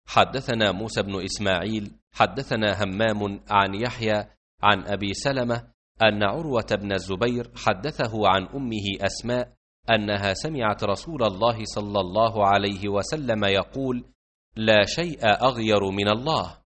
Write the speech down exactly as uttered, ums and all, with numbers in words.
حدثنا موسى بن إسماعيل حدثنا همام عن يحيى عن أبي سلمة أن عروة بن الزبير حدثه عن أمه أسماء أنها سمعت رسول الله صلى الله عليه وسلم يقول: لا شيء أغير من الله.